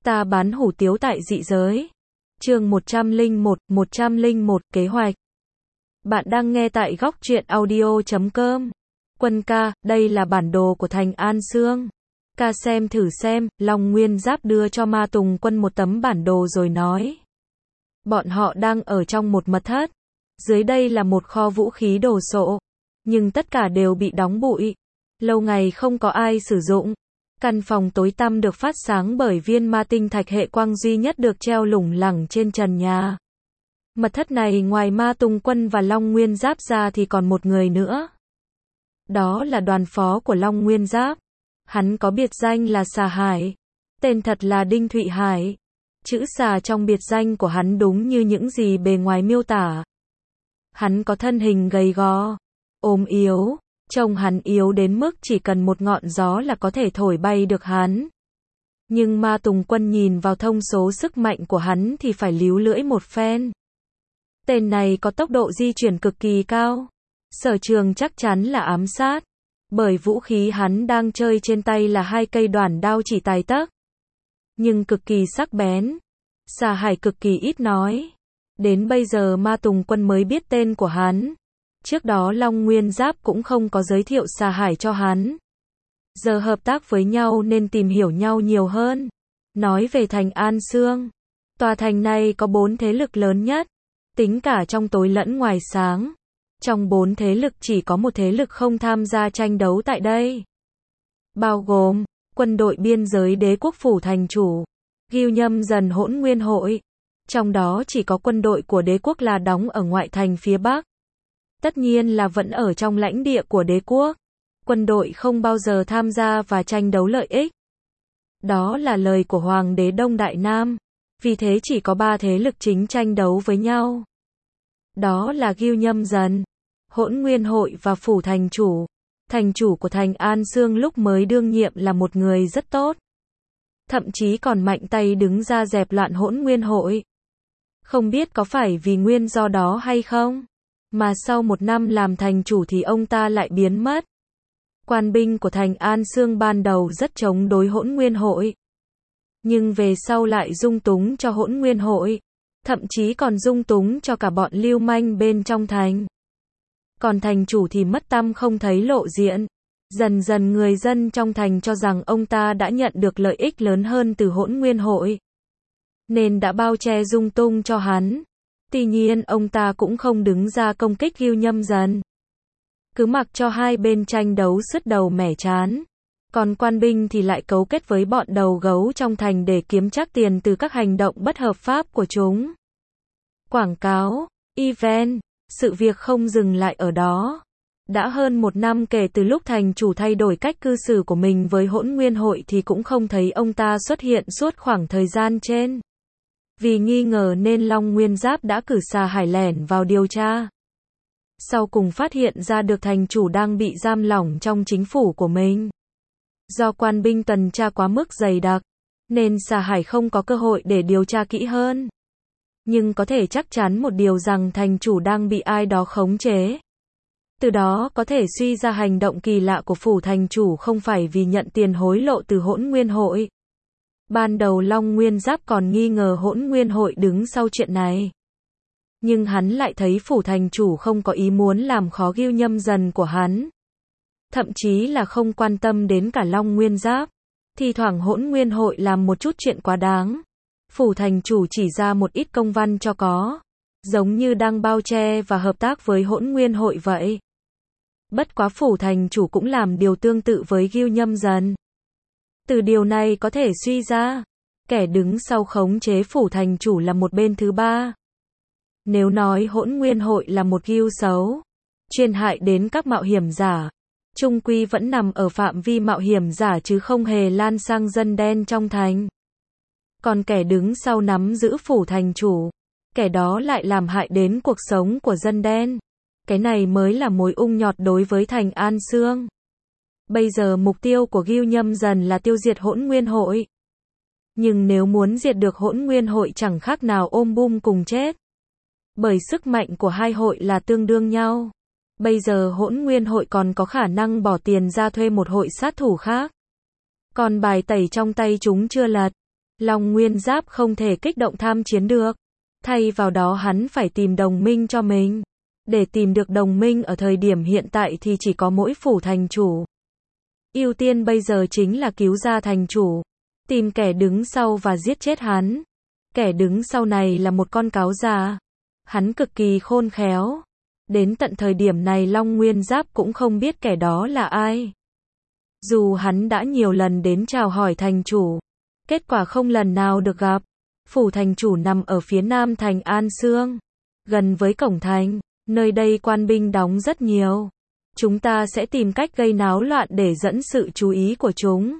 Ta bán hủ tiếu tại dị giới. Chương 101 kế hoạch. Bạn đang nghe tại góc truyện audio.com. Quân ca, đây là bản đồ của thành An Xương. Ca xem thử xem. Long Nguyên Giáp đưa cho Ma Tùng Quân một tấm bản đồ rồi nói. Bọn họ đang ở trong một mật thất. Dưới đây là một kho vũ khí đồ sộ. Nhưng tất cả đều bị đóng bụi. Lâu ngày không có ai sử dụng. Căn phòng tối tăm được phát sáng bởi viên ma tinh thạch hệ quang duy nhất được treo lủng lẳng trên trần nhà. Mật thất này ngoài Ma Tùng Quân và Long Nguyên Giáp ra thì còn một người nữa. Đó là đoàn phó của Long Nguyên Giáp. Hắn có biệt danh là Xà Hải. Tên thật là Đinh Thụy Hải. Chữ xà trong biệt danh của hắn đúng như những gì bề ngoài miêu tả. Hắn có thân hình gầy gò, ốm yếu. Trông hắn yếu đến mức chỉ cần một ngọn gió là có thể thổi bay được hắn. Nhưng Ma Tùng Quân nhìn vào thông số sức mạnh của hắn thì phải líu lưỡi một phen. Tên này có tốc độ di chuyển cực kỳ cao. Sở trường chắc chắn là ám sát. Bởi vũ khí hắn đang chơi trên tay là 2 cây đoản đao chỉ tài tấc. Nhưng cực kỳ sắc bén. Xà Hải cực kỳ ít nói. Đến bây giờ Ma Tùng Quân mới biết tên của hắn. Trước đó Long Nguyên Giáp cũng không có giới thiệu Xà Hải cho hắn. Giờ hợp tác với nhau nên tìm hiểu nhau nhiều hơn. Nói về thành An Xương. Tòa thành này có 4 thế lực lớn nhất. Tính cả trong tối lẫn ngoài sáng. Trong 4 thế lực chỉ có một thế lực không tham gia tranh đấu tại đây. Bao gồm, quân đội biên giới đế quốc phủ thành chủ. Ghiêu Nhâm Dần Hỗn Nguyên Hội. Trong đó chỉ có quân đội của đế quốc là đóng ở ngoại thành phía Bắc. Tất nhiên là vẫn ở trong lãnh địa của đế quốc. Quân đội không bao giờ tham gia và tranh đấu lợi ích. Đó là lời của Hoàng đế Đông Đại Nam. Vì thế chỉ có 3 thế lực chính tranh đấu với nhau. Đó là Ghiêu Nhâm Dần, Hỗn Nguyên Hội và phủ thành chủ. Thành chủ của thành An Xương lúc mới đương nhiệm là một người rất tốt. Thậm chí còn mạnh tay đứng ra dẹp loạn Hỗn Nguyên Hội. Không biết có phải vì nguyên do đó hay không? Mà sau 1 năm làm thành chủ thì ông ta lại biến mất. Quan binh của thành An Xương ban đầu rất chống đối Hỗn Nguyên Hội. Nhưng về sau lại dung túng cho Hỗn Nguyên Hội. Thậm chí còn dung túng cho cả bọn lưu manh bên trong thành. Còn thành chủ thì mất tăm không thấy lộ diện. Dần dần người dân trong thành cho rằng ông ta đã nhận được lợi ích lớn hơn từ Hỗn Nguyên Hội. Nên đã bao che dung tung cho hắn. Tuy nhiên ông ta cũng không đứng ra công kích Ghiêu Nhâm Dần. Cứ mặc cho hai bên tranh đấu sứt đầu mẻ trán. Còn quan binh thì lại cấu kết với bọn đầu gấu trong thành để kiếm trác tiền từ các hành động bất hợp pháp của chúng. Quảng cáo, event, sự việc không dừng lại ở đó. Đã hơn 1 năm kể từ lúc thành chủ thay đổi cách cư xử của mình với Hỗn Nguyên Hội thì cũng không thấy ông ta xuất hiện suốt khoảng thời gian trên. Vì nghi ngờ nên Long Nguyên Giáp đã cử Xà Hải lẻn vào điều tra. Sau cùng phát hiện ra được thành chủ đang bị giam lỏng trong chính phủ của mình. Do quan binh tuần tra quá mức dày đặc, nên Xà Hải không có cơ hội để điều tra kỹ hơn. Nhưng có thể chắc chắn một điều rằng thành chủ đang bị ai đó khống chế. Từ đó có thể suy ra hành động kỳ lạ của phủ thành chủ không phải vì nhận tiền hối lộ từ Hỗn Nguyên Hội. Ban đầu Long Nguyên Giáp còn nghi ngờ Hỗn Nguyên Hội đứng sau chuyện này. Nhưng hắn lại thấy phủ thành chủ không có ý muốn làm khó Ghiêu Nhâm Dần của hắn. Thậm chí là không quan tâm đến cả Long Nguyên Giáp. Thì thoảng Hỗn Nguyên Hội làm một chút chuyện quá đáng. Phủ thành chủ chỉ ra một ít công văn cho có. Giống như đang bao che và hợp tác với Hỗn Nguyên Hội vậy. Bất quá phủ thành chủ cũng làm điều tương tự với Ghiêu Nhâm Dần. Từ điều này có thể suy ra, kẻ đứng sau khống chế phủ thành chủ là một bên thứ ba. Nếu nói Hỗn Nguyên Hội là một ghiêu xấu, chuyên hại đến các mạo hiểm giả, chung quy vẫn nằm ở phạm vi mạo hiểm giả chứ không hề lan sang dân đen trong thành. Còn kẻ đứng sau nắm giữ phủ thành chủ, kẻ đó lại làm hại đến cuộc sống của dân đen. Cái này mới là mối ung nhọt đối với thành An Xương. Bây giờ mục tiêu của Ghiêu Nhâm Dần là tiêu diệt Hỗn Nguyên Hội. Nhưng nếu muốn diệt được Hỗn Nguyên Hội chẳng khác nào ôm bum cùng chết. Bởi sức mạnh của hai hội là tương đương nhau. Bây giờ Hỗn Nguyên Hội còn có khả năng bỏ tiền ra thuê một hội sát thủ khác. Còn bài tẩy trong tay chúng chưa lật. Long Nguyên Giáp không thể kích động tham chiến được. Thay vào đó hắn phải tìm đồng minh cho mình. Để tìm được đồng minh ở thời điểm hiện tại thì chỉ có mỗi phủ thành chủ. Ưu tiên bây giờ chính là cứu ra thành chủ. Tìm kẻ đứng sau và giết chết hắn. Kẻ đứng sau này là một con cáo già. Hắn cực kỳ khôn khéo. Đến tận thời điểm này Long Nguyên Giáp cũng không biết kẻ đó là ai. Dù hắn đã nhiều lần đến chào hỏi thành chủ. Kết quả không lần nào được gặp. Phủ thành chủ nằm ở phía nam thành An Sương. Gần với cổng thành. Nơi đây quan binh đóng rất nhiều. Chúng ta sẽ tìm cách gây náo loạn để dẫn sự chú ý của chúng.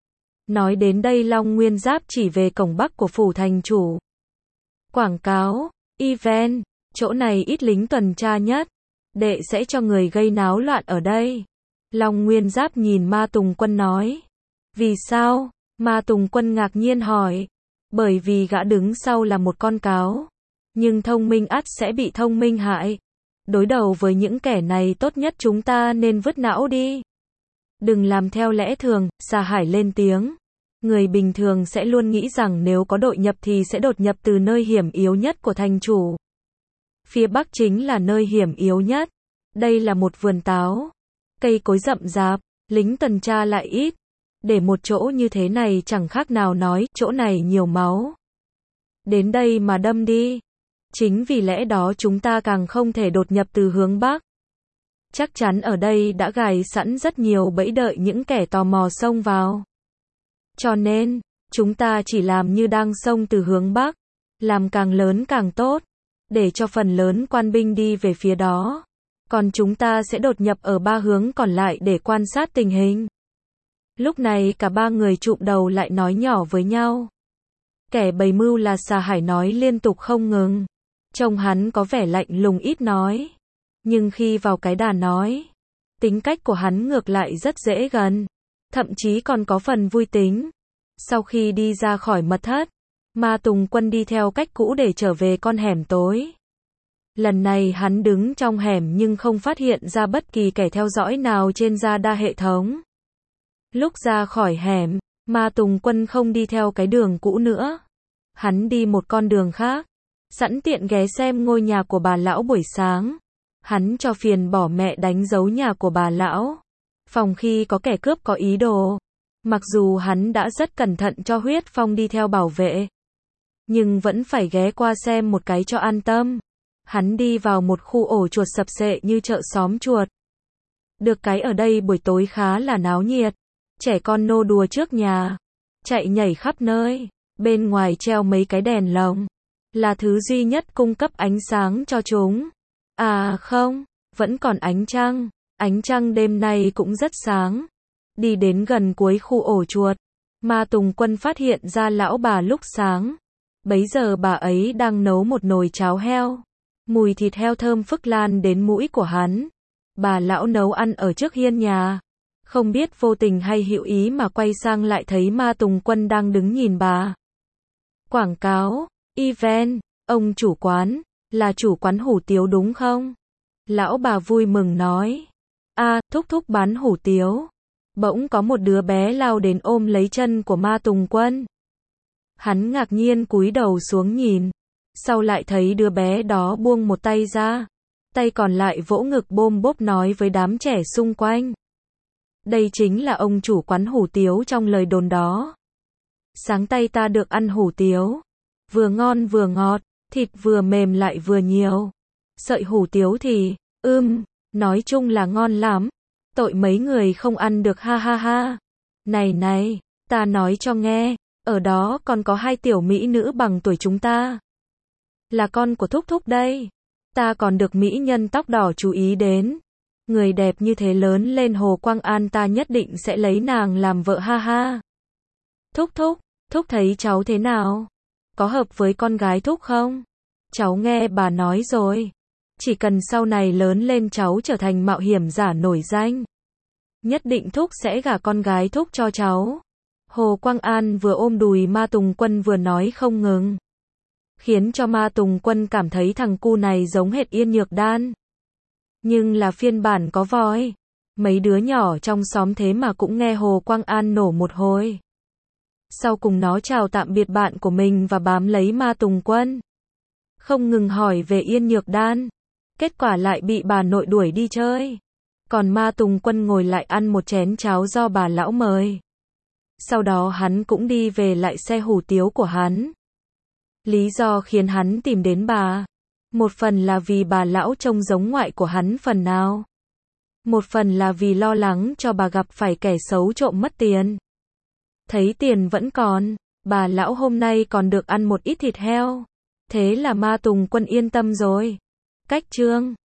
Nói đến đây Long Nguyên Giáp chỉ về cổng bắc của phủ thành chủ. Quảng cáo, event, chỗ này ít lính tuần tra nhất. Đệ sẽ cho người gây náo loạn ở đây. Long Nguyên Giáp nhìn Ma Tùng Quân nói. Vì sao? Ma Tùng Quân ngạc nhiên hỏi. Bởi vì gã đứng sau là một con cáo. Nhưng thông minh ắt sẽ bị thông minh hại. Đối đầu với những kẻ này tốt nhất chúng ta nên vứt não đi. Đừng làm theo lẽ thường, Sa Hải lên tiếng. Người bình thường sẽ luôn nghĩ rằng nếu có đội nhập thì sẽ đột nhập từ nơi hiểm yếu nhất của thành chủ. Phía bắc chính là nơi hiểm yếu nhất. Đây là một vườn táo. Cây cối rậm rạp, lính tuần tra lại ít. Để một chỗ như thế này chẳng khác nào nói chỗ này nhiều máu. Đến đây mà đâm đi. Chính vì lẽ đó chúng ta càng không thể đột nhập từ hướng bắc. Chắc chắn ở đây đã gài sẵn rất nhiều bẫy đợi những kẻ tò mò xông vào. Cho nên, chúng ta chỉ làm như đang xông từ hướng bắc. Làm càng lớn càng tốt. Để cho phần lớn quan binh đi về phía đó. Còn chúng ta sẽ đột nhập ở 3 hướng còn lại để quan sát tình hình. Lúc này cả 3 người trụm đầu lại nói nhỏ với nhau. Kẻ bày mưu là Sa Hải nói liên tục không ngừng. Trông hắn có vẻ lạnh lùng ít nói. Nhưng khi vào cái đàn nói, tính cách của hắn ngược lại rất dễ gần. Thậm chí còn có phần vui tính. Sau khi đi ra khỏi mật thất, Ma Tùng Quân đi theo cách cũ để trở về con hẻm tối. Lần này hắn đứng trong hẻm nhưng không phát hiện ra bất kỳ kẻ theo dõi nào trên radar hệ thống. Lúc ra khỏi hẻm, Ma Tùng Quân không đi theo cái đường cũ nữa. Hắn đi một con đường khác. Sẵn tiện ghé xem ngôi nhà của bà lão buổi sáng. Hắn cho phiền bỏ mẹ đánh dấu nhà của bà lão. Phòng khi có kẻ cướp có ý đồ. Mặc dù hắn đã rất cẩn thận cho Huyết Phong đi theo bảo vệ. Nhưng vẫn phải ghé qua xem một cái cho an tâm. Hắn đi vào một khu ổ chuột sập sệ như chợ xóm chuột. Được cái ở đây buổi tối khá là náo nhiệt. Trẻ con nô đùa trước nhà. Chạy nhảy khắp nơi. Bên ngoài treo mấy cái đèn lồng. Là thứ duy nhất cung cấp ánh sáng cho chúng. À không, vẫn còn ánh trăng. Ánh trăng đêm nay cũng rất sáng. Đi đến gần cuối khu ổ chuột. Ma Tùng Quân phát hiện ra lão bà lúc sáng. Bấy giờ bà ấy đang nấu một nồi cháo heo. Mùi thịt heo thơm phức lan đến mũi của hắn. Bà lão nấu ăn ở trước hiên nhà. Không biết vô tình hay hữu ý mà quay sang lại thấy Ma Tùng Quân đang đứng nhìn bà. Quảng cáo, event, ông chủ quán, là chủ quán hủ tiếu đúng không? Lão bà vui mừng nói. Thúc thúc bán hủ tiếu. Bỗng có một đứa bé lao đến ôm lấy chân của Ma Tùng Quân. Hắn ngạc nhiên cúi đầu xuống nhìn. Sau lại thấy đứa bé đó buông một tay ra. Tay còn lại vỗ ngực bôm bốp nói với đám trẻ xung quanh. Đây chính là ông chủ quán hủ tiếu trong lời đồn đó. Sáng tay ta được ăn hủ tiếu. Vừa ngon vừa ngọt, thịt vừa mềm lại vừa nhiều. Sợi hủ tiếu thì, nói chung là ngon lắm. Tội mấy người không ăn được ha ha ha. Này, ta nói cho nghe, ở đó còn có 2 tiểu mỹ nữ bằng tuổi chúng ta. Là con của thúc thúc đây. Ta còn được mỹ nhân tóc đỏ chú ý đến. Người đẹp như thế lớn lên Hồ Quang An ta nhất định sẽ lấy nàng làm vợ ha ha. Thúc thấy cháu thế nào? Có hợp với con gái thúc không? Cháu nghe bà nói rồi. Chỉ cần sau này lớn lên cháu trở thành mạo hiểm giả nổi danh. Nhất định thúc sẽ gả con gái thúc cho cháu. Hồ Quang An vừa ôm đùi Ma Tùng Quân vừa nói không ngừng. Khiến cho Ma Tùng Quân cảm thấy thằng cu này giống hệt Yên Nhược Đan. Nhưng là phiên bản có voi. Mấy đứa nhỏ trong xóm thế mà cũng nghe Hồ Quang An nổ một hồi. Sau cùng nó chào tạm biệt bạn của mình và bám lấy Ma Tùng Quân. Không ngừng hỏi về Yên Nhược Đan. Kết quả lại bị bà nội đuổi đi chơi. Còn Ma Tùng Quân ngồi lại ăn một chén cháo do bà lão mời. Sau đó hắn cũng đi về lại xe hủ tiếu của hắn. Lý do khiến hắn tìm đến bà. Một phần là vì bà lão trông giống ngoại của hắn phần nào. Một phần là vì lo lắng cho bà gặp phải kẻ xấu trộm mất tiền. Thấy tiền vẫn còn, bà lão hôm nay còn được ăn một ít thịt heo. Thế là Ma Tùng Quân yên tâm rồi. Cách chương